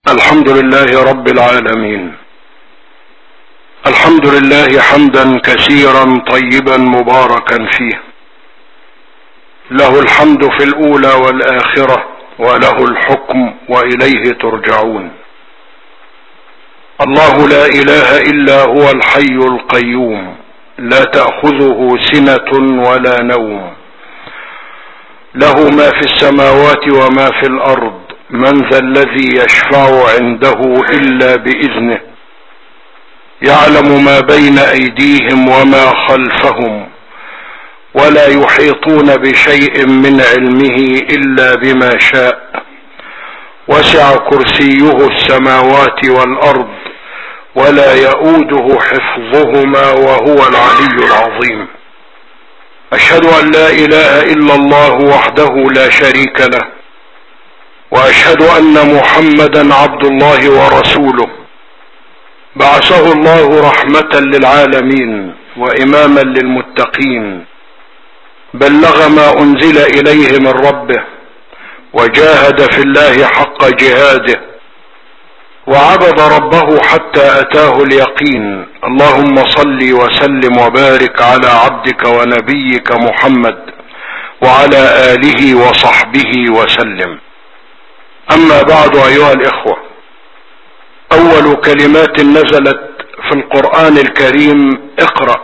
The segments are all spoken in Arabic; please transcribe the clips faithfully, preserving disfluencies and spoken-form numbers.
الحمد لله رب العالمين. الحمد لله حمدا كثيرا طيبا مباركا فيه، له الحمد في الأولى والآخرة وله الحكم وإليه ترجعون. الله لا إله إلا هو الحي القيوم، لا تأخذه سنة ولا نوم، له ما في السماوات وما في الأرض، من ذا الذي يشفع عنده إلا بإذنه، يعلم ما بين أيديهم وما خلفهم، ولا يحيطون بشيء من علمه إلا بما شاء، وسع كرسيه السماوات والأرض ولا يؤوده حفظهما وهو العلي العظيم. أشهد أن لا إله إلا الله وحده لا شريك له، وأشهد أن محمدا عبد الله ورسوله، بعثه الله رحمة للعالمين وإماما للمتقين، بلغ ما أنزل إليه من ربه، وجاهد في الله حق جهاده، وعبد ربه حتى أتاه اليقين. اللهم صل وسلم وبارك على عبدك ونبيك محمد وعلى آله وصحبه وسلم. أما بعد أيها الإخوة، أول كلمات نزلت في القرآن الكريم اقرأ.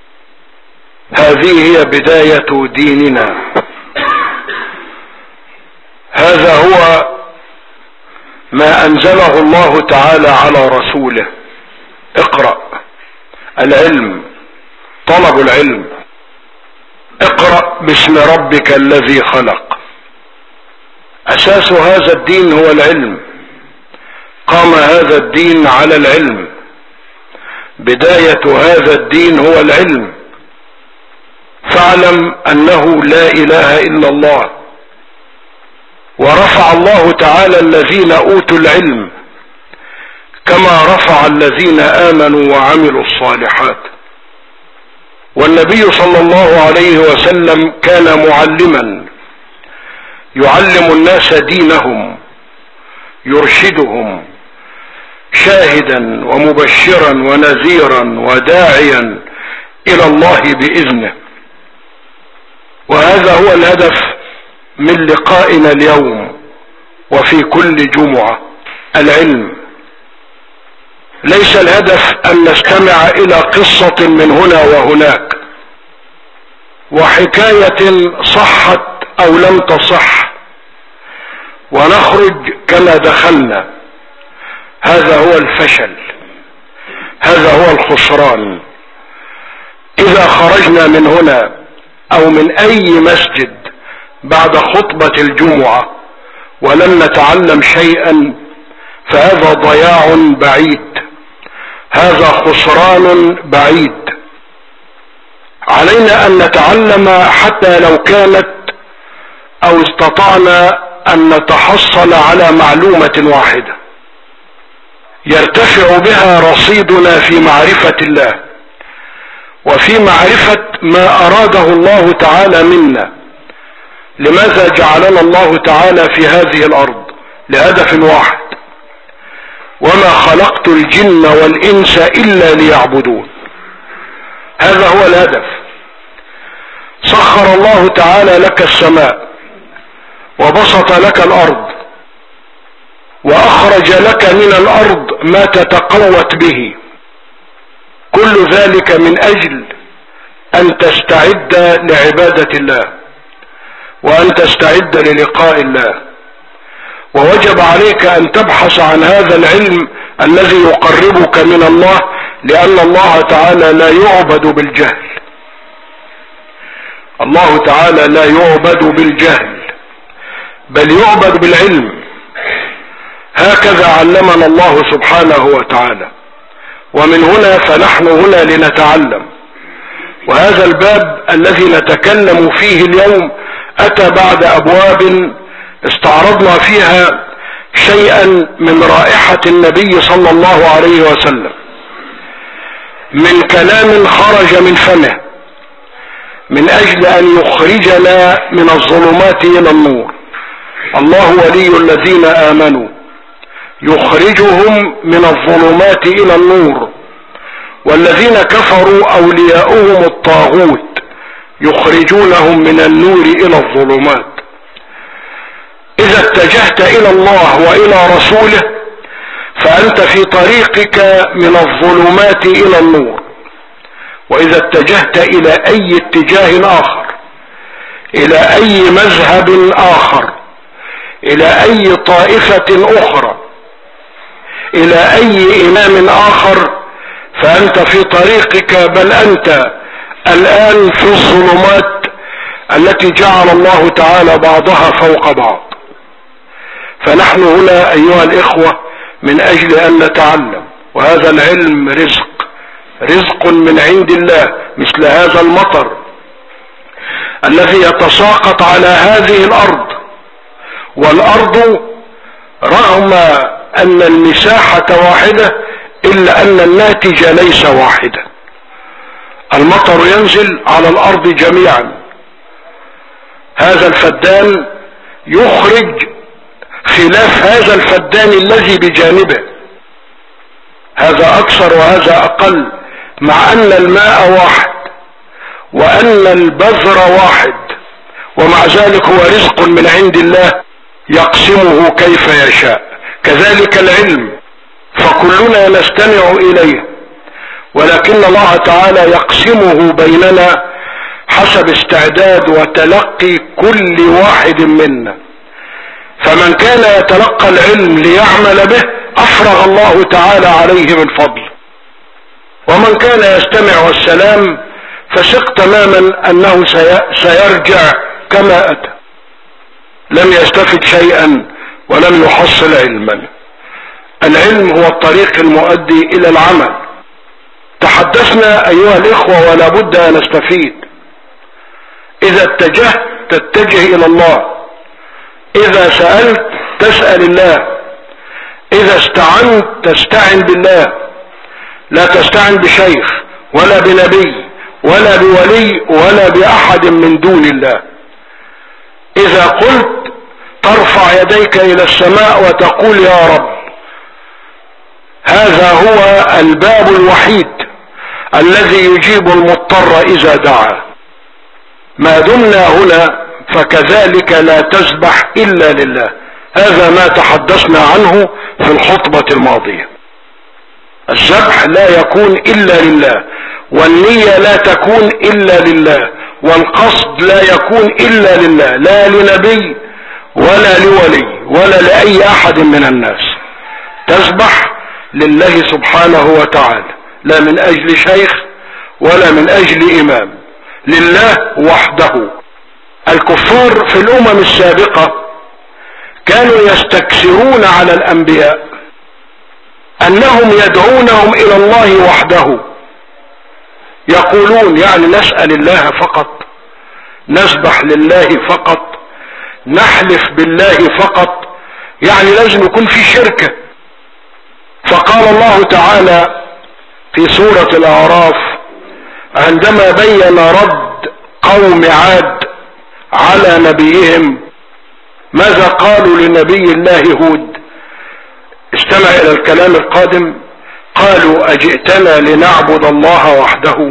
هذه هي بداية ديننا، هذا هو ما أنزله الله تعالى على رسوله. اقرأ، العلم، طلب العلم. اقرأ باسم ربك الذي خلق. أساس هذا الدين هو العلم، قام هذا الدين على العلم، بداية هذا الدين هو العلم. فاعلم أنه لا إله إلا الله، ورفع الله تعالى الذين أوتوا العلم كما رفع الذين آمنوا وعملوا الصالحات. والنبي صلى الله عليه وسلم كان معلما، يعلم الناس دينهم، يرشدهم، شاهدا ومبشرا ونذيرا وداعيا إلى الله بإذنه. وهذا هو الهدف من لقائنا اليوم وفي كل جمعة، العلم. ليس الهدف أن نستمع إلى قصة من هنا وهناك، وحكاية صحت أو لم تصح، ونخرج كما دخلنا. هذا هو الفشل، هذا هو الخسران. إذا خرجنا من هنا أو من أي مسجد بعد خطبة الجمعة ولم نتعلم شيئا، فهذا ضياع بعيد، هذا خسران بعيد. علينا أن نتعلم حتى لو كانت أو استطعنا أن نتحصل على معلومة واحدة يرتفع بها رصيدنا في معرفة الله وفي معرفة ما أراده الله تعالى منا. لماذا جعلنا الله تعالى في هذه الأرض؟ لهدف واحد: وما خلقت الجن والإنس إلا ليعبدون. هذا هو الهدف. سخر الله تعالى لك السماء، وبسط لك الأرض، وأخرج لك من الأرض ما تتقوت به، كل ذلك من أجل أن تستعد لعبادة الله وأن تستعد للقاء الله. ووجب عليك أن تبحث عن هذا العلم الذي يقربك من الله، لأن الله تعالى لا يعبد بالجهل. الله تعالى لا يعبد بالجهل، بل يعبد بالعلم. هكذا علمنا الله سبحانه وتعالى، ومن هنا فنحن هنا لنتعلم. وهذا الباب الذي نتكلم فيه اليوم أتى بعد أبواب استعرضنا فيها شيئا من رائحة النبي صلى الله عليه وسلم، من كلام خرج من فمه من أجل أن يخرجنا من الظلمات إلى النور. الله ولي الذين آمنوا يخرجهم من الظلمات الى النور، والذين كفروا اولياؤهم الطاغوت يخرجونهم من النور الى الظلمات. اذا اتجهت الى الله والى رسوله فانت في طريقك من الظلمات الى النور، واذا اتجهت الى اي اتجاه اخر، الى اي مذهب اخر، الى اي طائفة اخرى، الى اي امام اخر، فانت في طريقك، بل انت الان في الظلمات التي جعل الله تعالى بعضها فوق بعض. فنحن هنا ايها الاخوة من اجل ان نتعلم، وهذا العلم رزق، رزق من عند الله، مثل هذا المطر الذي يتساقط على هذه الارض، والارض رغم ان المساحة واحدة الا ان الناتج ليس واحدا. المطر ينزل على الارض جميعا، هذا الفدان يخرج خلاف هذا الفدان الذي بجانبه، هذا اكثر وهذا اقل، مع ان الماء واحد وان البذر واحد، ومع ذلك هو رزق من عند الله يقسمه كيف يشاء. كذلك العلم فكلنا نستمع اليه، ولكن الله تعالى يقسمه بيننا حسب استعداد وتلقي كل واحد منا. فمن كان يتلقى العلم ليعمل به افرغ الله تعالى عليه من فضل، ومن كان يستمع والسلام فثق تماما انه سيرجع كما اتى، لم يستفد شيئا ولم يحصل علما. العلم هو الطريق المؤدي الى العمل. تحدثنا ايها الاخوة ولا بد ان نستفيد. اذا اتجهت تتجه الى الله، اذا سألت تسأل الله، اذا استعنت تستعن بالله، لا تستعن بشيخ ولا بنبي ولا بولي ولا باحد من دون الله. اذا قلت ترفع يديك الى السماء وتقول يا رب. هذا هو الباب الوحيد الذي يجيب المضطر اذا دعا. ما دمنا هنا فكذلك لا تسبح الا لله. هذا ما تحدثنا عنه في الخطبة الماضية. الذبح لا يكون الا لله، والنية لا تكون الا لله، والقصد لا يكون الا لله، لا لنبي ولا لولي ولا لأي احد من الناس. تسبح لله سبحانه وتعالى، لا من اجل شيخ ولا من اجل امام، لله وحده. الكفار في الامم السابقة كانوا يستكثرون على الانبياء انهم يدعونهم الى الله وحده، يقولون يعني نسأل الله فقط، نسبح لله فقط، نحلف بالله فقط، يعني لازم يكون في شركة. فقال الله تعالى في سورة الاعراف عندما بين رد قوم عاد على نبيهم، ماذا قالوا لنبي الله هود؟ استمع الى الكلام القادم. قالوا اجئتنا لنعبد الله وحده؟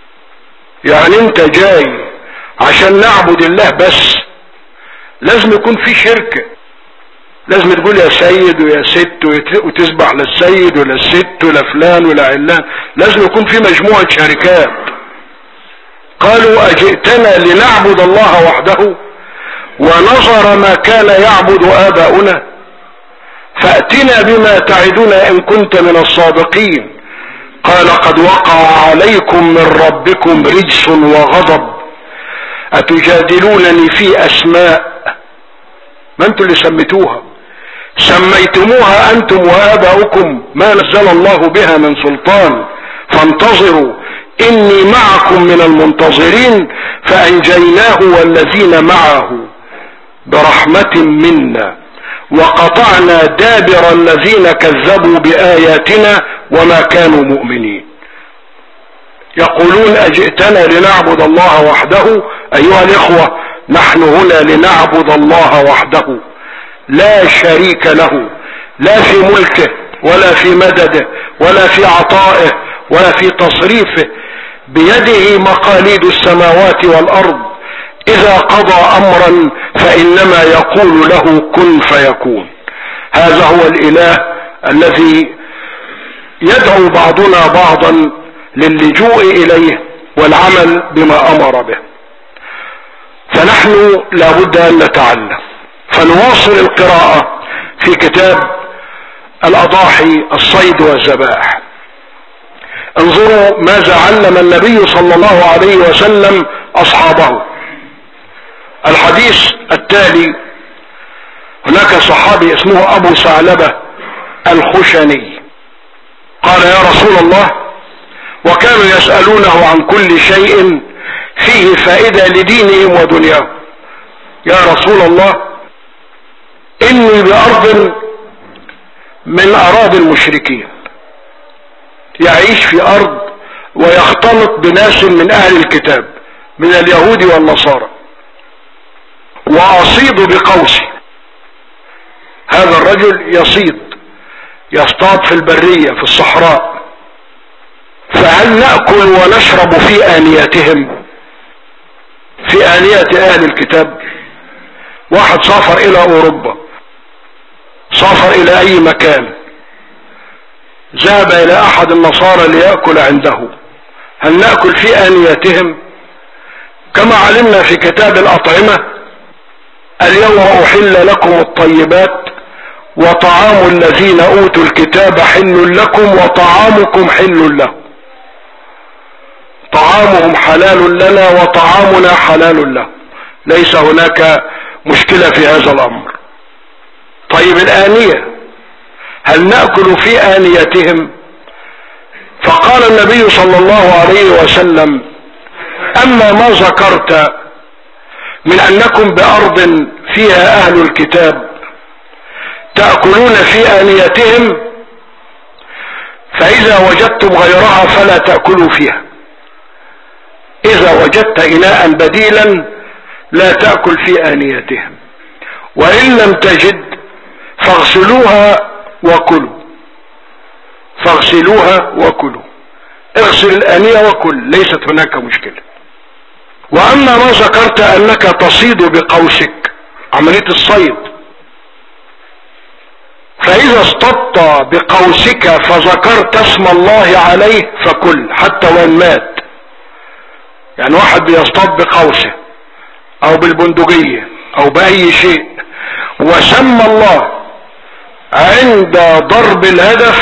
يعني انت جاي عشان نعبد الله بس؟ لازم يكون في شركة، لازم تقول يا سيد ويا ست وتسبح للسيد ولا الست ولا فلان ولا علان، لازم يكون في مجموعة شركات. قالوا اجئتنا لنعبد الله وحده ونظر ما كان يعبد آباؤنا، فأتنا بما تعدنا إن كنت من الصادقين. قال قد وقع عليكم من ربكم رجس وغضب أتجادلونني في أسماء، ما أنتم اللي سميتوها، سميتموها أنتم وآباؤكم ما نزل الله بها من سلطان، فانتظروا إني معكم من المنتظرين. فأنجيناه والذين معه برحمة منا وقطعنا دابر الذين كذبوا بآياتنا وما كانوا مؤمنين. يقولون أجئتنا لنعبد الله وحده. أيها الإخوة، نحن هنا لنعبد الله وحده لا شريك له، لا في ملكه ولا في مدده ولا في عطائه ولا في تصريفه، بيده مقاليد السماوات والارض، اذا قضى امرا فانما يقول له كن فيكون. هذا هو الاله الذي يدعو بعضنا بعضا للجوء اليه والعمل بما امر به. فنحن لابد ان نتعلم. فنواصل القراءة في كتاب الاضاحي الصيد والذبائح. انظروا ماذا علم النبي صلى الله عليه وسلم اصحابه. الحديث التالي، هناك صحابي اسمه ابو ثعلبة الخشني قال يا رسول الله، وكانوا يسألونه عن كل شيء فيه فائدة لدينهم ودنياهم، يا رسول الله اني بارض من اراضي المشركين، يعيش في ارض ويختلط بناس من اهل الكتاب من اليهود والنصارى، واصيد بقوسي. هذا الرجل يصيد، يصطاد في البرية في الصحراء، فهل نأكل ونشرب في آنيتهم، في آنية اهل الكتاب؟ واحد سافر الى اوروبا، سافر الى اي مكان، ذهب الى احد النصارى ليأكل عنده، هل نأكل في آنيتهم؟ كما علمنا في كتاب الأطعمة اليوم احل لكم الطيبات وطعام الذين اوتوا الكتاب حل لكم وطعامكم حل لهم، طعامهم حلال لنا وطعامنا حلال لهم، ليس هناك مشكلة في هذا الامر. طيب الآنية، هل نأكل في آنيتهم؟ فقال النبي صلى الله عليه وسلم اما ما ذكرت من انكم بارض فيها اهل الكتاب تأكلون في آنيتهم، فاذا وجدتم غيرها فلا تأكلوا فيها. اذا وجدت اناء بديلا لا تأكل في آنيتهم، وان لم تجد فاغسلوها وكلوا، فاغسلوها وكلوا، اغسل الآنية وكل، ليست هناك مشكلة. واما ما ذكرت انك تصيد بقوسك، عملية الصيد، فاذا اصطدت بقوسك فذكرت اسم الله عليه فكل حتى وان مات. يعني واحد بيصطاد بقوسه او بالبندقية او باي شيء وسمى الله عند ضرب الهدف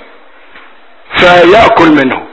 فيأكل منه.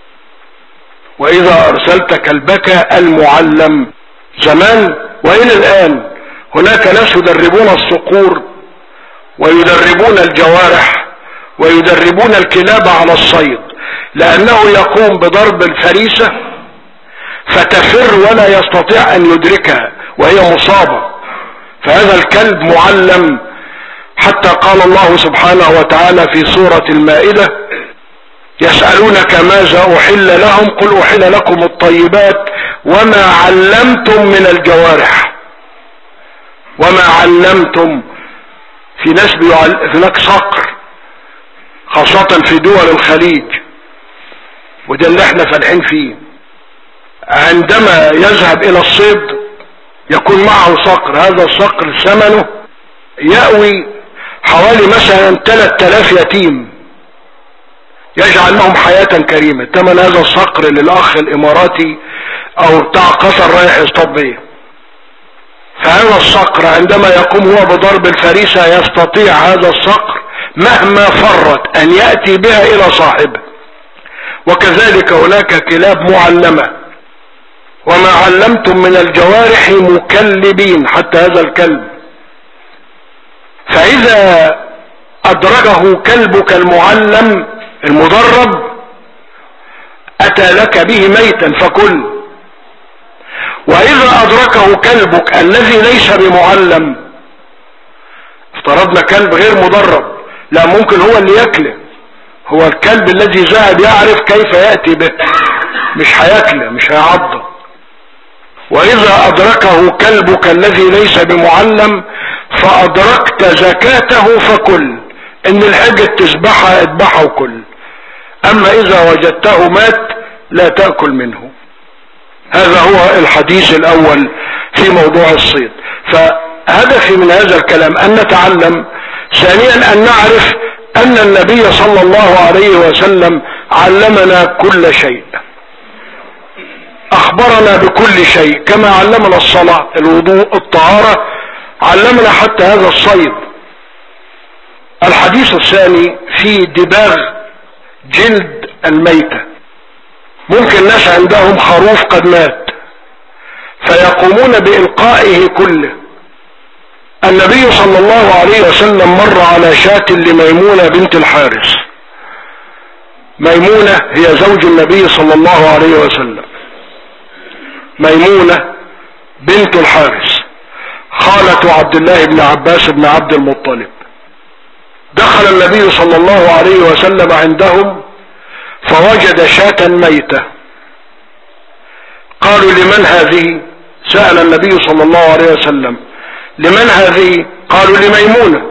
واذا ارسلت كلبك المعلم، زمان والى الان هناك ناس يدربون الصقور ويدربون الجوارح ويدربون الكلاب على الصيد، لانه يقوم بضرب الفريسة فتفر ولا يستطيع ان يدركها وهي مصابة، فهذا الكلب معلم. حتى قال الله سبحانه وتعالى في سورة المائدة يسألونك ماذا احل لهم قل احل لكم الطيبات وما علمتم من الجوارح، وما علمتم. في ناس بيعل... هناك صقر خاصة في دول الخليج، وده اللي احنا فالحين فيه، عندما يذهب الى الصيد يكون معه صقر، هذا الصقر ثمنه يأوي حوالي مثلا ثلاثة آلاف يتيم، يجعل لهم حياة كريمة. ثمن هذا الصقر للأخ الإماراتي أو بتاع قطر رايح يصطاد بيه. فهذا الصقر عندما يقوم هو بضرب الفريسة يستطيع هذا الصقر مهما فرت أن يأتي بها إلى صاحبه. وكذلك هناك كلاب معلمة، وما علمتم من الجوارح مكلبين، حتى هذا الكلب فإذا أدرجه كلبك المعلم المدرب أتى لك به ميتا فكل. وإذا أدركه كلبك الذي ليس بمعلم، افترضنا كلب غير مدرب، لا ممكن هو اللي يكله، هو الكلب الذي ذهب يعرف كيف يأتي به، مش هيكله مش هيعضه. وإذا أدركه كلبك الذي ليس بمعلم فأدركت زكاته فكل، ان الحجة تذبحها اذبحه وكل، اما اذا وجدته مات لا تأكل منه. هذا هو الحديث الاول في موضوع الصيد. فهدفي من هذا الكلام ان نتعلم، ثانيا ان نعرف ان النبي صلى الله عليه وسلم علمنا كل شيء، اخبرنا بكل شيء، كما علمنا الصلاة، الوضوء، الطهارة، علمنا حتى هذا الصيد. الحديث الثاني في دباغ جلد الميتة. ممكن ناس عندهم خروف قد مات فيقومون بإلقائه كله. النبي صلى الله عليه وسلم مر على شاة لميمونة بنت الحارث. ميمونة هي زوج النبي صلى الله عليه وسلم، ميمونة بنت الحارث خالة عبد الله بن عباس بن عبد المطلب. دخل النبي صلى الله عليه وسلم عندهم فوجد شاة ميتة. قالوا لمن هذه؟ سأل النبي صلى الله عليه وسلم لمن هذه؟ قالوا لميمونة.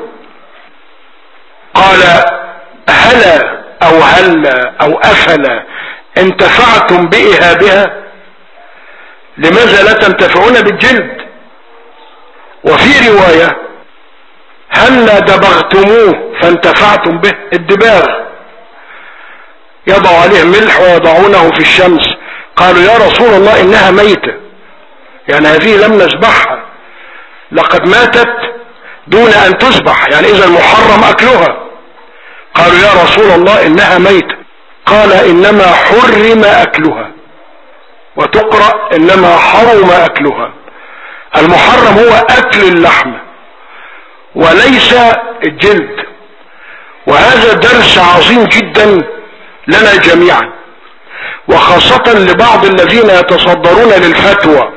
قال هلا او هلا او افلا انتفعتم بإهابها؟ لماذا لا تنتفعون بالجلد؟ وفي رواية هلا دبغتموه فانتفعتم به. الدباغ يضع عليه ملح ويضعونه في الشمس. قالوا يا رسول الله انها ميتة، يعني هذه لم نذبحها، لقد ماتت دون ان تذبح، يعني اذا محرم اكلها. قالوا يا رسول الله انها ميتة. قال انما حرم اكلها، وتقرأ انما حرم اكلها. المحرم هو اكل اللحم وليس الجلد. وهذا درس عظيم جدا لنا جميعا، وخاصة لبعض الذين يتصدرون للفتوى.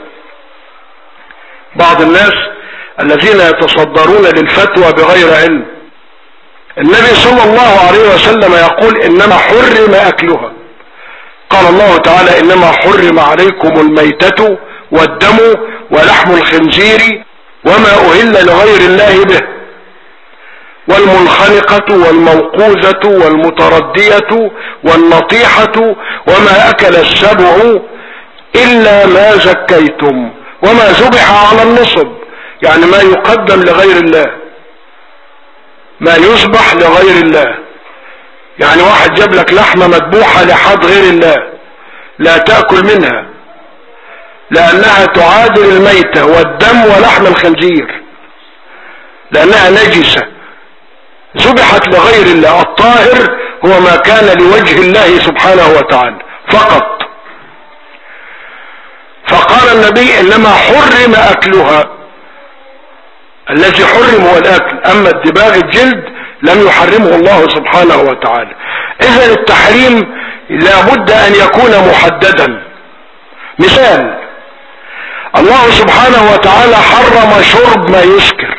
بعض الناس الذين يتصدرون للفتوى بغير علم. النبي صلى الله عليه وسلم يقول انما حرم اكلها. قال الله تعالى انما حرم عليكم الميتة والدم ولحم الخنزير وما اهل لغير الله به، والمنخنقة والموقوذة والمتردية والنطيحة وما اكل السبع الا ما زكيتم وما ذبح على النصب، يعني ما يقدم لغير الله، ما يذبح لغير الله. يعني واحد جاب لك لحمة مذبوحة لحد غير الله لا تأكل منها، لأنها تعادل الميتة والدم ولحم الخنزير، لأنها نجسة ذبحت لغير الله. الطاهر هو ما كان لوجه الله سبحانه وتعالى فقط. فقال النبي انما حرم اكلها. الذي حرم هو الاكل، اما الدباغ الجلد لم يحرمه الله سبحانه وتعالى. اذا التحريم لابد ان يكون محددا. مثال، الله سبحانه وتعالى حرم شرب ما يسكر،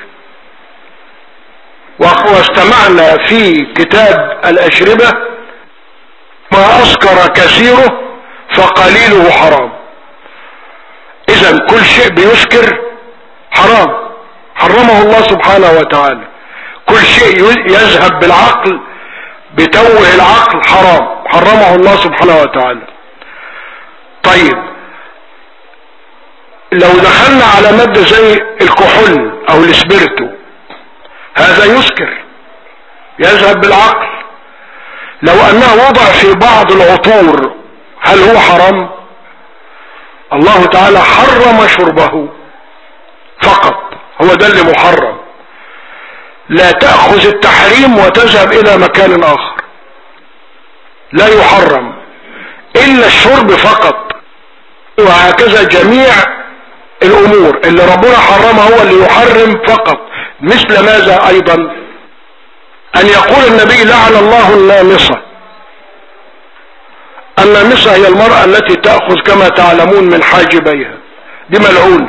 واستمعنا في كتاب الاشربة ما اسكر كثيره فقليله حرام. اذا كل شيء بيسكر حرام، حرمه الله سبحانه وتعالى. كل شيء يذهب بالعقل بتوه العقل حرام، حرمه الله سبحانه وتعالى. طيب لو دخلنا على مادة زي الكحول او الاسبرتو، هذا يسكر يذهب بالعقل. لو انه وضع في بعض العطور هل هو حرام؟ الله تعالى حرم شربه فقط، هو ده اللي محرم. لا تأخذ التحريم وتذهب الى مكان اخر. لا يحرم الا الشرب فقط. وهكذا جميع الامور اللي ربنا حرمها هو اللي يحرم فقط. مثل ماذا ايضا؟ ان يقول النبي لعن الله النامصة. النامصة هي المرأة التي تأخذ كما تعلمون من حاجبيها، دي ملعونة.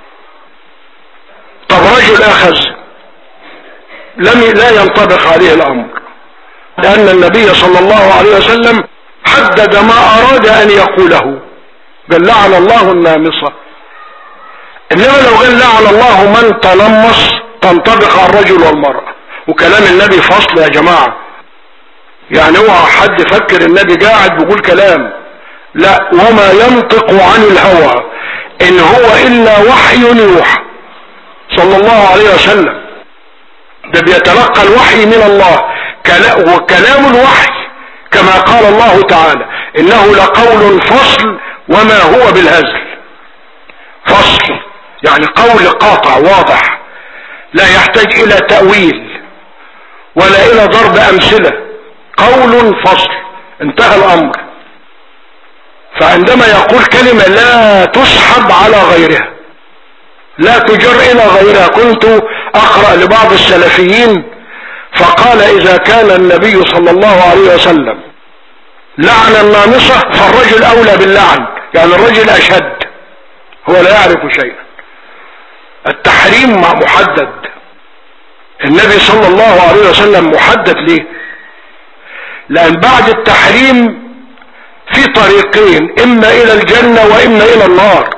طب رجل اخذ لم لا ينطبق عليه الامر، لان النبي صلى الله عليه وسلم حدد ما اراد ان يقوله، قال لعن الله النامصة. انما لو قال لعن الله من تنمص تنطبق على الرجل والمرأة، وكلام النبي فصل يا جماعة. يعني اوعى حد يفكر النبي قاعد بيقول كلام، لا، وما ينطق عن الهوى ان هو الا وحي يوحى صلى الله عليه وسلم. ده بيتلقى الوحي من الله، وكلام الوحي كما قال الله تعالى انه لقول فصل وما هو بالهزل. فصل يعني قول قاطع واضح لا يحتاج الى تأويل ولا الى ضرب امثلة، قول فصل انتهى الامر. فعندما يقول كلمة لا تسحب على غيرها، لا تجر الى غيرها. كنت اقرأ لبعض السلفيين فقال اذا كان النبي صلى الله عليه وسلم لعن النامصة فالرجل اولى باللعن، يعني الرجل اشد، هو لا يعرف شيئا. التحريم محدد، النبي صلى الله عليه وسلم محدد ليه؟ لان بعد التحريم في طريقين، اما الى الجنة واما الى النار.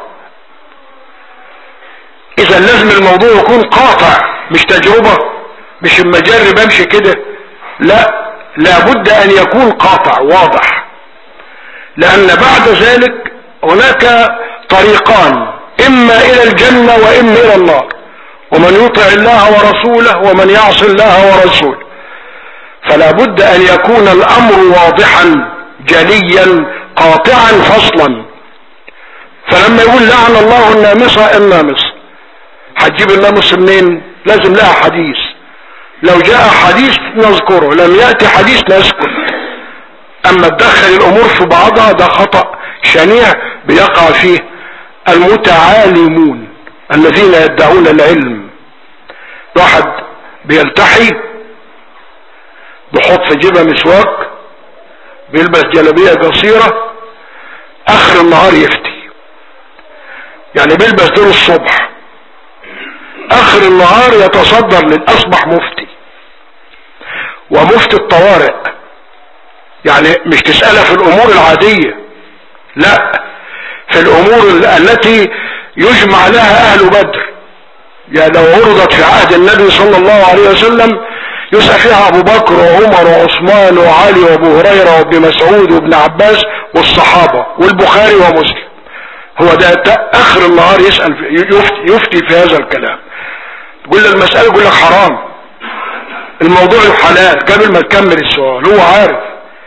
اذا لازم الموضوع يكون قاطع، مش تجربة، مش المجرب امشي كده، لا، لابد ان يكون قاطع واضح. لان بعد ذلك هناك طريقان، اما الى الجنة واما الى النار، ومن يطع الله ورسوله ومن يعص الله ورسوله. فلا بد ان يكون الامر واضحا جليا قاطعا فصلا. فلما يقول لعن الله النامصة، النامصة هتجيب النامص منين؟ لازم لها حديث، لو جاء حديث نذكره، لم يأتي حديث نسكت. اما تدخل الامور في بعضها ده خطأ شنيع بيقع فيه المتعالمون الذين يدعون العلم. واحد بيلتحي، بيحط في جيبه مسواك، بيلبس جلابيه قصيره، اخر النهار يفتي، يعني بيلبس دور الصبح، اخر النهار يتصدر للاصبح مفتي. ومفتي الطوارئ، يعني مش تسألها في الامور العادية، لا، في الامور التي يجمع لها اهل بدر. يعني لو عرضت في عهد النبي صلى الله عليه وسلم يسأل فيها ابو بكر وعمر وعثمان وعلي وابو هريرة وابن مسعود وابن عباس والصحابة والبخاري ومسلم. هو ده اخر النهار يسأل يفتي, يفتي في هذا الكلام. تقول له المسألة، يقول لك حرام، الموضوع حلال قبل ما تكمل السؤال. هو عارف،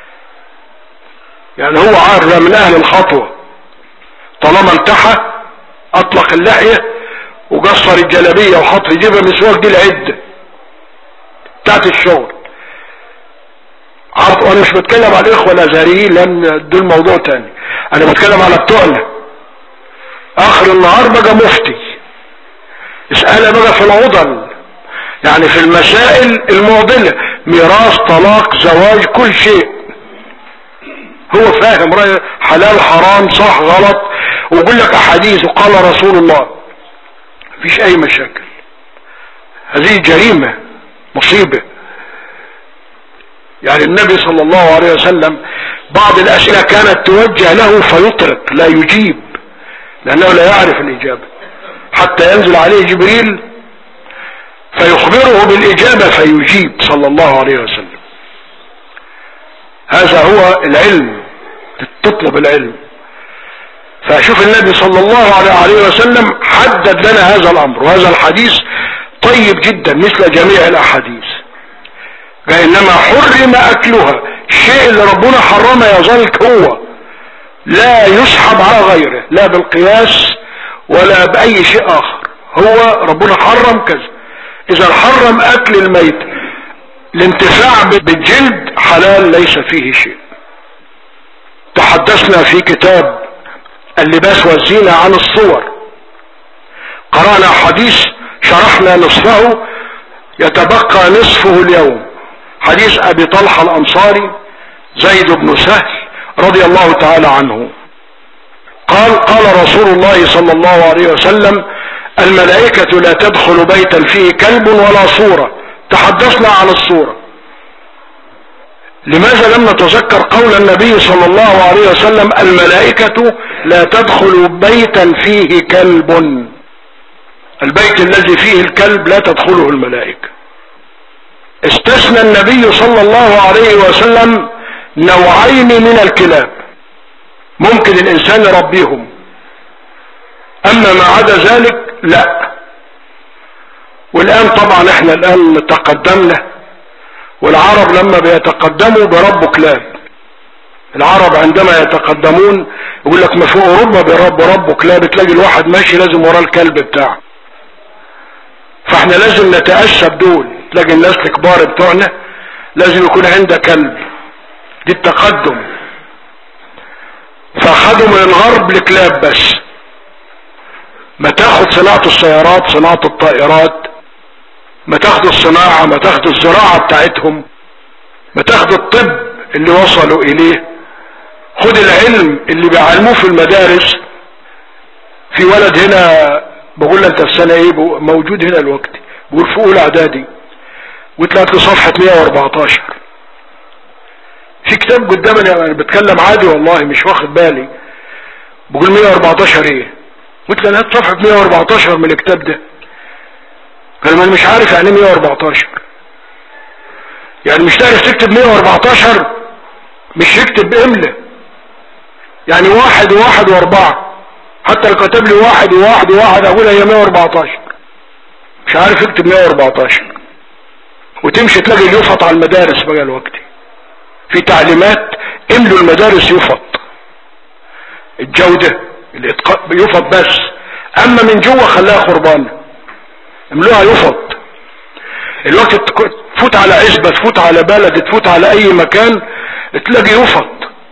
يعني هو عارف من اهل الخطوة. طالما التحى اطلق اللحية وقصر الجلابية وحط في جيبه مسواك، دي العدة بتاعت الشغل. وانا مش بتكلم على الاخوة الازهريين لان دول موضوع تاني، انا بتكلم على بتوعنا. اخر النهار بقى مفتي، اسألها بقى في العضل، يعني في المسائل المعضلة، ميراث، طلاق، زواج، كل شيء هو فاهم رأي حلال حرام صح غلط، ويقول لك احاديث وقال رسول الله، مفيش اي مشاكل. هذه جريمة مصيبة. يعني النبي صلى الله عليه وسلم بعض الاسئلة كانت توجه له فيطرق لا يجيب، لانه لا يعرف الاجابة، حتى ينزل عليه جبريل فيخبره بالاجابة فيجيب صلى الله عليه وسلم. هذا هو العلم، تطلب العلم. فشوف النبي صلى الله عليه وسلم حدد لنا هذا الامر، وهذا الحديث طيب جدا مثل جميع الاحاديث. قال انما حرم اكلها، الشيء اللي ربنا حرمه يظل هو، لا يسحب على غيره، لا بالقياس ولا باي شيء اخر. هو ربنا حرم كذا، اذا حرم اكل الميت الانتفاع بالجلد حلال ليس فيه شيء. تحدثنا في كتاب اللباس والزينة عن الصور، قرأنا حديث شرحنا نصفه، يتبقى نصفه اليوم، حديث ابي طلحة الانصاري زيد بن سهل رضي الله تعالى عنه قال: قال رسول الله صلى الله عليه وسلم: الملائكة لا تدخل بيتا فيه كلب ولا صورة. تحدثنا عن الصورة، لماذا لم نتذكر قول النبي صلى الله عليه وسلم: الملائكة لا تدخل بيتا فيه كلب؟ البيت الذي فيه الكلب لا تدخله الملائكة. استثنى النبي صلى الله عليه وسلم نوعين من الكلاب ممكن الانسان يربيهم، اما ما عدا ذلك لا. والان طبعا احنا الان تقدمنا، والعرب لما بيتقدموا بربوا كلاب. العرب عندما يتقدمون يقول لك ما في اوروبا بيربوا ربوا كلاب، تلاقي الواحد ماشي لازم وراه الكلب بتاعه. فاحنا لازم نتأسب دول، تلاقي الناس الكبار بتوعنا لازم يكون عنده كلب. دي التقدم. فاخدوا من الغرب الكلاب بس. ما تاخد صناعة السيارات، صناعة الطائرات، ما تاخد الصناعة، ما تاخد الزراعة بتاعتهم، ما تاخد الطب اللي وصلوا اليه، خد العلم اللي بيعلموه في المدارس. في ولد هنا بقول له انت في سنة ايه، موجود هنا الوقت، بقول في اولى اعدادي، وطلعت له صفحة مية واربعتاشر في كتاب قدامي، انا بتكلم عادي والله مش واخد بالي، بقول مية واربعتاشر ايه، قلت له انا هات صفحة مية واربعتاشر من الكتاب ده. قال ما انا مش عارف يعني مية واربعتاشر، يعني مش تعرف تكتب مية واربعتاشر، مش يكتب املة، يعني واحد وواحد واربعة، حتى لو كتب لي واحد وواحد وواحد اقول هي مية واربعتاشر، مش عارف يكتب مية واربعتاشر. وتمشي تلاقي اليفط على المدارس بقى الوقت في تعليمات املوا المدارس يفط، الجودة الاتقاء يفط بس، اما من جوه خلاها خربانة، املوها يفط. الوقت تفوت على عزبة، تفوت على بلد، تفوت على اي مكان تلاقي يفط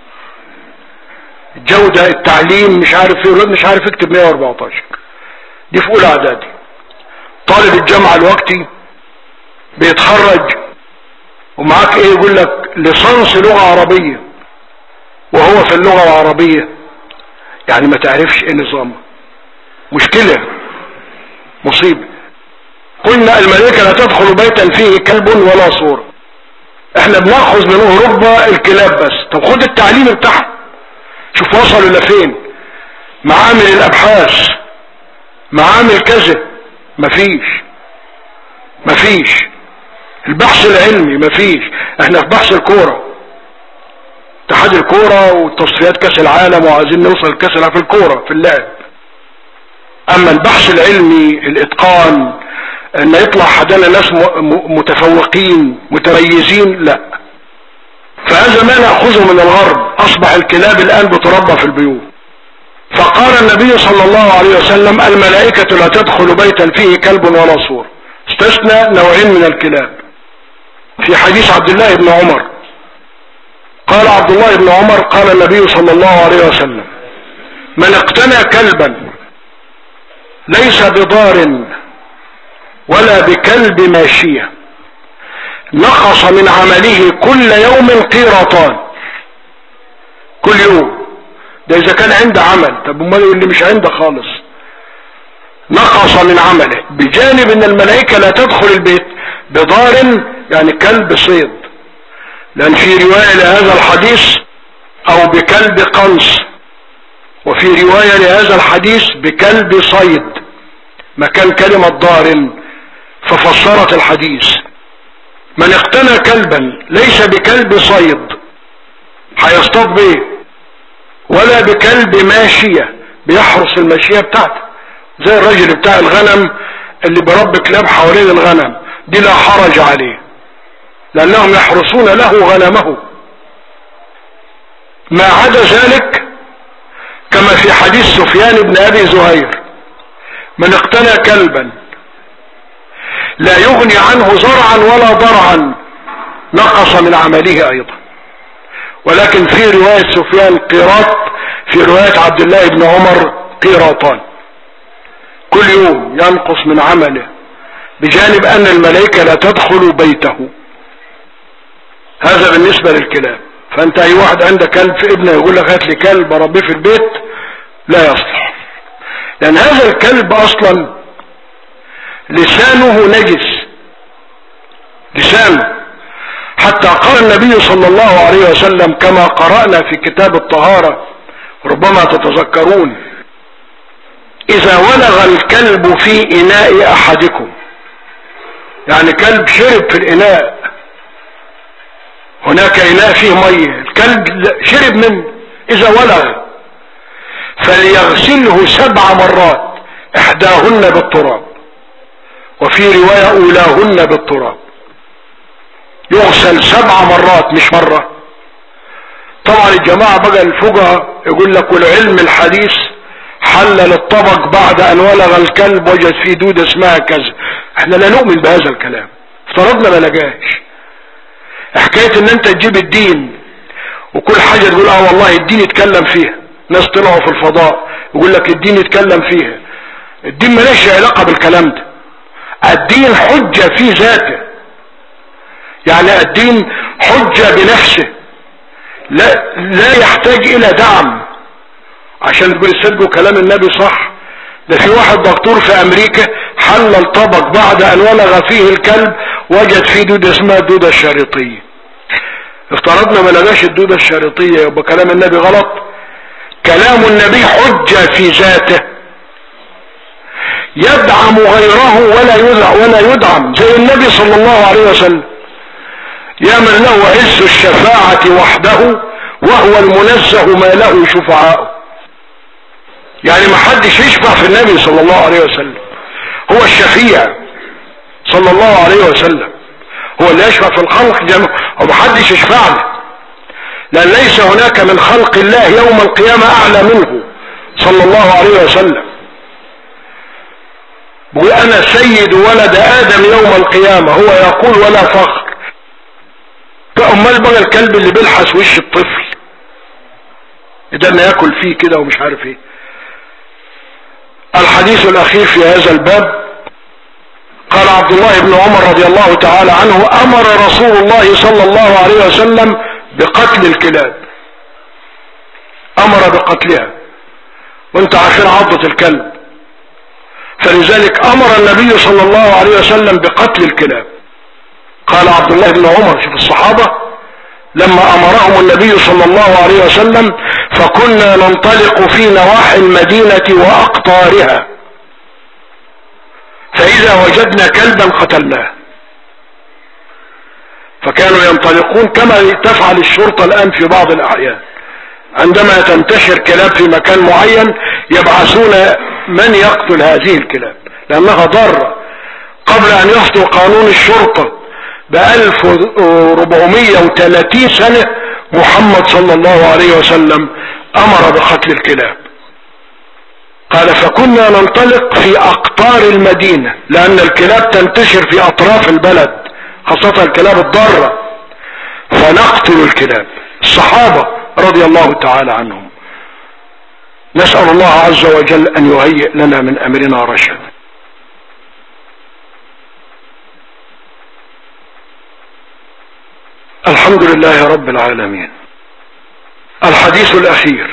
الجودة التعليم مش عارف ايه، ولاد مش عارف يكتب مية واربعتاشر. دي في اولى اعدادي. طالب الجامعة الوقتي بيتخرج ومعاك ايه، يقول لك ليسانس لغة عربية، وهو في اللغة العربية يعني ما تعرفش ايه نظامه. مشكلة، مصيبة. قلنا الملائكة لا تدخل بيتا فيه كلب ولا صورة. احنا بناخذ من اوروبا الكلاب بس، طب خد التعليم بتاعهم، شوف وصلوا لفين. معامل الابحاث، معامل كذا، مفيش مفيش البحث العلمي مفيش. احنا في بحث الكورة، اتحاد الكورة وتصفيات كاس العالم، وعايزين نوصل كاس العالم في الكورة في اللعب. اما البحث العلمي الاتقان ان يطلع حدانا ناس متفوقين متميزين، لا. فهذا ما نأخذه من الغرب. اصبح الكلاب الان بتربى في البيوت. فقال النبي صلى الله عليه وسلم الملائكة لا تدخل بيتا فيه كلب ولا صور، استثنى نوعين من الكلاب. في حديث عبد الله بن عمر قال عبد الله بن عمر قال النبي صلى الله عليه وسلم من اقتنى كلبا ليس بضار ولا بكلب ماشية نقص من عمله كل يوم قيراطان. كل يوم، ده اذا كان عنده عمل، طب امال اللي مش عنده خالص نقص من عمله. بجانب ان الملائكة لا تدخل البيت بضار يعني كلب صيد، لان في رواية لهذا الحديث او بكلب قنص، وفي رواية لهذا الحديث بكلب صيد، مكان كلمة ضار، ففسرت الحديث. من اقتنى كلبا ليس بكلب صيد هيصطاد بيه، ولا بكلب ماشية بيحرس الماشية بتاعته، زي الرجل بتاع الغنم اللي برب كلاب حوالين الغنم، دي لا حرج عليه لانهم يحرسون له غنمه. ما عدا ذلك كما في حديث سفيان بن ابي زهير من اقتنى كلبا لا يغني عنه زرعا ولا ضرعا نقص من عمله ايضا. ولكن في رواية سفيان قيراط، في رواية عبد الله بن عمر قيراطان، كل يوم ينقص من عمله، بجانب ان الملائكة لا تدخل بيته. هذا بالنسبة للكلاب. فانت اي واحد عنده كلب في ابنه يقول لك هات لي كلب اربيه في البيت، لا يصلح، لان هذا الكلب اصلا لسانه نجس، لسانه. حتى قال النبي صلى الله عليه وسلم كما قرأنا في كتاب الطهارة، ربما تتذكرون، اذا ولغ الكلب في اناء احدكم يعني كلب شرب في الاناء، هناك اناء فيه ميه، الكلب شرب منه، اذا ولغ فليغسله سبع مرات، احداهن بالتراب، وفي رواية اولاهن بالتراب. يغسل سبع مرات مش مرة. طبعا الجماعة بقى الفقهاء يقول لك والعلم الحديث حلل الطبق بعد ان ولغ الكلب وجد فيه دودة اسمها كذا. احنا لا نؤمن بهذا الكلام، افترضنا ما لقاش. حكاية ان انت تجيب الدين وكل حاجة تقول اه والله الدين يتكلم فيها، ناس طلعوا في الفضاء يقول لك الدين يتكلم فيها، الدين ماليش علاقة بالكلام ده. الدين حجة في ذاته، يعني الدين حجة بنفسه، لا, لا يحتاج الى دعم عشان تقول صدقوا كلام النبي صح. ده في واحد دكتور في امريكا حلل طبق بعد ان ولغ فيه الكلب وجد فيه دودة اسمها الدودة الشريطية. افترضنا ما لقاش الدودة الشريطية يبقى كلام النبي غلط. كلام النبي حجة في ذاته يدعم غيره ولا يدعم, ولا يدعم زي النبي صلى الله عليه وسلم. يا من له عز الشفاعة وحده وهو المنزه ما له شفعاء. يعني ما حدش يشفع في النبي صلى الله عليه وسلم، هو الشفيع صلى الله عليه وسلم، هو اللي يشفع في الخلق جميعا، وما حدش يشفع له، لان ليس هناك من خلق الله يوم القيامة اعلى منه صلى الله عليه وسلم. بقول انا سيد ولد ادم يوم القيامة، هو يقول ولا فخر. فامال بقى الكلب اللي بيلحس وش الطفل ده انه ياكل فيه كده ومش عارف ايه. الحديث الاخير في هذا الباب قال عبد الله بن عمر رضي الله تعالى عنه امر رسول الله صلى الله عليه وسلم بقتل الكلاب، امر بقتلها، وانت عارفين عضة الكلب، فلذلك امر النبي صلى الله عليه وسلم بقتل الكلاب. قال عبد الله بن عمر شوف الصحابة لما امرهم النبي صلى الله عليه وسلم فكنا ننطلق في نواحي المدينة واقطارها فاذا وجدنا كلبا قتلناه. فكانوا ينطلقون كما تفعل الشرطة الان في بعض الاحيان، عندما تنتشر كلاب في مكان معين يبعثون من يقتل هذه الكلاب لانها ضارة. قبل ان يصدر قانون الشرطة بألف وربعمية وثلاثين سنة محمد صلى الله عليه وسلم امر بقتل الكلاب. قال فكنا ننطلق في اقطار المدينة لان الكلاب تنتشر في اطراف البلد خاصة الكلاب الضارة، فنقتل الكلاب. الصحابة رضي الله تعالى عنهم. نسأل الله عز وجل ان يهيئ لنا من امرنا رشدا. الحمد لله رب العالمين. الحديث الاخير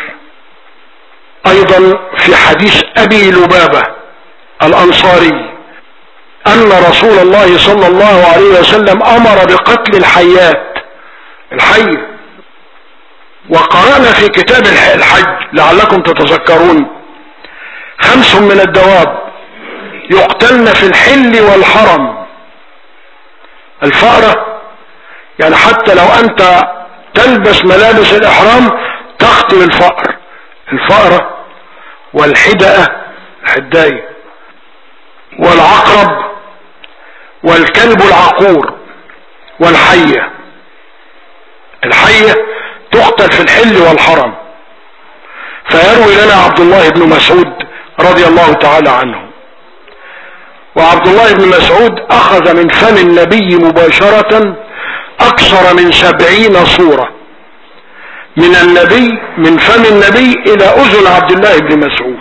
ايضا في حديث ابي لبابة الانصاري ان رسول الله صلى الله عليه وسلم امر بقتل الحيات، الحية. وقرأنا في كتاب الحج لعلكم تتذكرون خمس من الدواب يقتلن في الحل والحرم. الفأرة، يعني حتى لو انت تلبس ملابس الاحرام تقتل الفأر، الفأرة والحدأة الحداية والعقرب والكلب العقور والحية. الحية تقتل في الحل والحرم. فيروي لنا عبد الله بن مسعود رضي الله تعالى عنه، وعبد الله بن مسعود اخذ من فم النبي مباشرة اكثر من سبعين صورة من النبي، من فم النبي الى اذن عبد الله بن مسعود،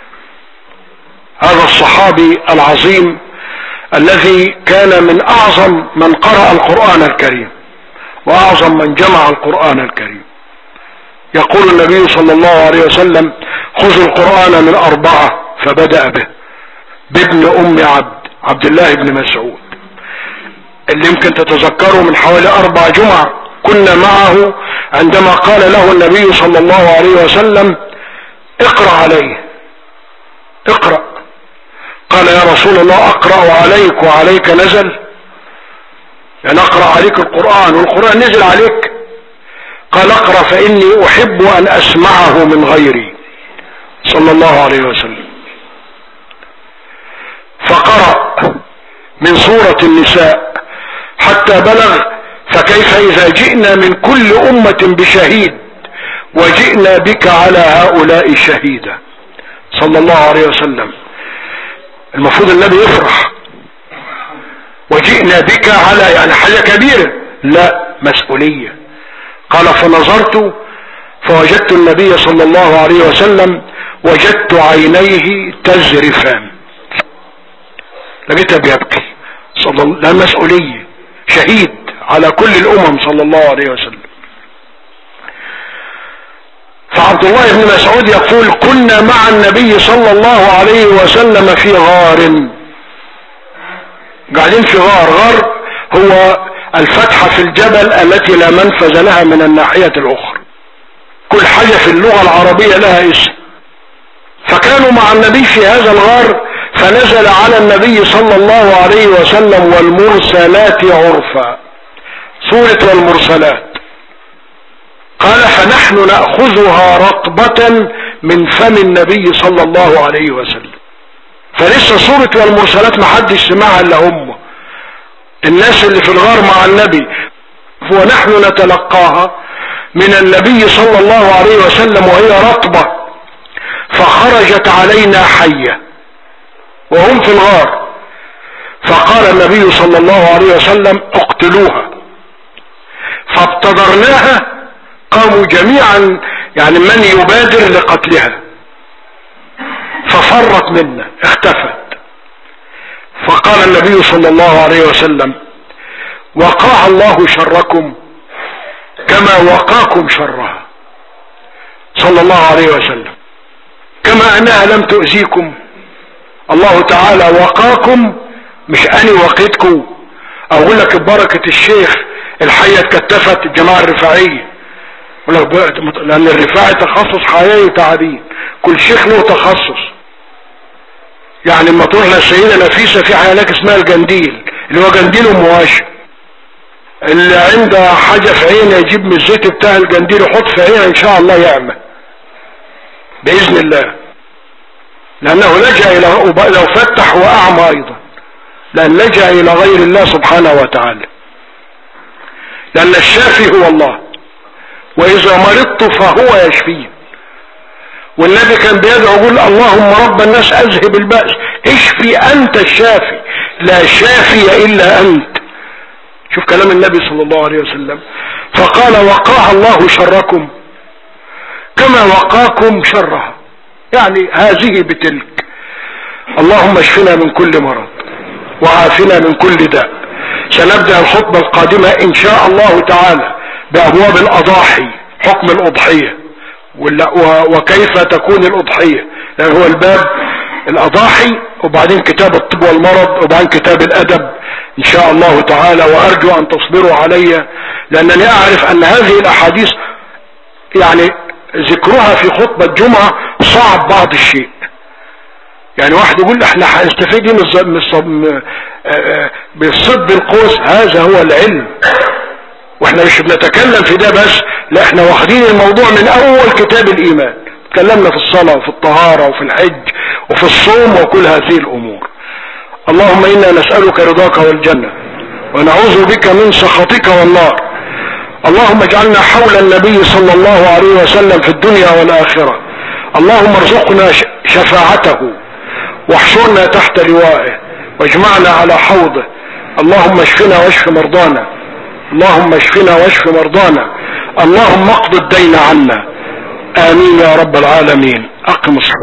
هذا الصحابي العظيم الذي كان من اعظم من قرأ القرآن الكريم واعظم من جمع القرآن الكريم. يقول النبي صلى الله عليه وسلم خذوا القرآن من اربعة، فبدأ به بابن ام عبد عبد الله بن مسعود اللي يمكن تتذكروا من حوالي اربع جمع كنا معه عندما قال له النبي صلى الله عليه وسلم اقرأ عليه، اقرأ. قال يا رسول الله اقرأ عليك وعليك نزل؟ يعني اقرأ عليك القرآن والقرآن نزل عليك؟ قال اقرأ فاني احب ان اسمعه من غيري صلى الله عليه وسلم. فقرأ من سورة النساء حتى بلغ فكيف اذا جئنا من كل امة بشهيد وجئنا بك على هؤلاء شهيدا صلى الله عليه وسلم. المفروض النبي يفرح، وجئنا بك على يعني حاجة كبيرة، لا مسؤولية. قال فنظرت فوجدت النبي صلى الله عليه وسلم وجدت عينيه تزرفان، لقيته بيبكي صلى الله، لا مسؤولية، شهيد على كل الامم صلى الله عليه وسلم. فعبد الله بن مسعود يقول كنا مع النبي صلى الله عليه وسلم في غار، قاعدين في غار. غار هو الفتحة في الجبل التي لا منفذ لها من الناحية الاخرى، كل حاجة في اللغة العربية لها اسم. فكانوا مع النبي في هذا الغار، فنزل على النبي صلى الله عليه وسلم والمرسلات عرفا، سورة والمرسلات. قال فنحن نأخذها رطبة من فم النبي صلى الله عليه وسلم. فلسه سورة والمرسلات ما حدش سمعها الا هم الناس اللي في الغار مع النبي، ونحن نتلقاها من النبي صلى الله عليه وسلم وهي رطبة. فخرجت علينا حية وهم في الغار، فقال النبي صلى الله عليه وسلم اقتلوها. فابتدرناها، قاموا جميعا يعني من يبادر لقتلها، ففرت منا، اختفت. فقال النبي صلى الله عليه وسلم وقاها الله شركم كما وقاكم شرها صلى الله عليه وسلم، كما انها لم تؤذيكم الله تعالى وقاكم، مش اني وقيتكم. اقول لك ببركة الشيخ الحية اتكتفت الجماعة الرفاعية، لان الرفاعي تخصص حياة وتعدين، كل شيخ له تخصص. يعني لما تروح للسيدة نفيسة في حياة لك اسمها الجنديل، اللي هو جنديل ومواشي، اللي عنده حاجة في عينه يجيب من الزيت بتاع الجنديل يحط في عينه ان شاء الله يعمل باذن الله، لانه لجأ الى لو فتح واعمى ايضا، لان لجأ الى غير الله سبحانه وتعالى، لان الشافي هو الله، واذا مرضت فهو يشفين. والنبي كان بيدعو يقول اللهم رب الناس اذهب البأس اشفي انت الشافي لا شافي الا انت. شوف كلام النبي صلى الله عليه وسلم. فقال وقاها الله شركم كما وقاكم شرها، يعني هذه بتلك. اللهم اشفنا من كل مرض وعافنا من كل داء. سنبدأ الخطبة القادمة ان شاء الله تعالى بابواب الاضاحي، حكم الاضحية وكيف تكون الاضحية، لان هو الباب الاضاحي، وبعدين كتاب الطب والمرض، وبعدين كتاب الادب ان شاء الله تعالى. وارجو ان تصبروا علي، لانني اعرف ان هذه الاحاديث يعني ذكرها في خطبة الجمعة صعب بعض الشيء. يعني واحد يقول احنا هنستفيد بالصد بالقوس، هذا هو العلم، واحنا مش بنتكلم في ده بس، لا احنا واخدين الموضوع من اول كتاب الايمان، تكلمنا في الصلاة وفي الطهارة وفي الحج وفي الصوم وكل هذه الامور. اللهم انا نسألك رضاك والجنة ونعوذ بك من سخطك والنار. اللهم اجعلنا حول النبي صلى الله عليه وسلم في الدنيا والاخرة. اللهم ارزقنا شفاعته واحشرنا تحت لوائه واجمعنا على حوضه. اللهم اشفنا واشف مرضانا، اللهم اشفنا واشف مرضانا، اللهم اقض الدين عنا، امين يا رب العالمين. اقم الصلاة.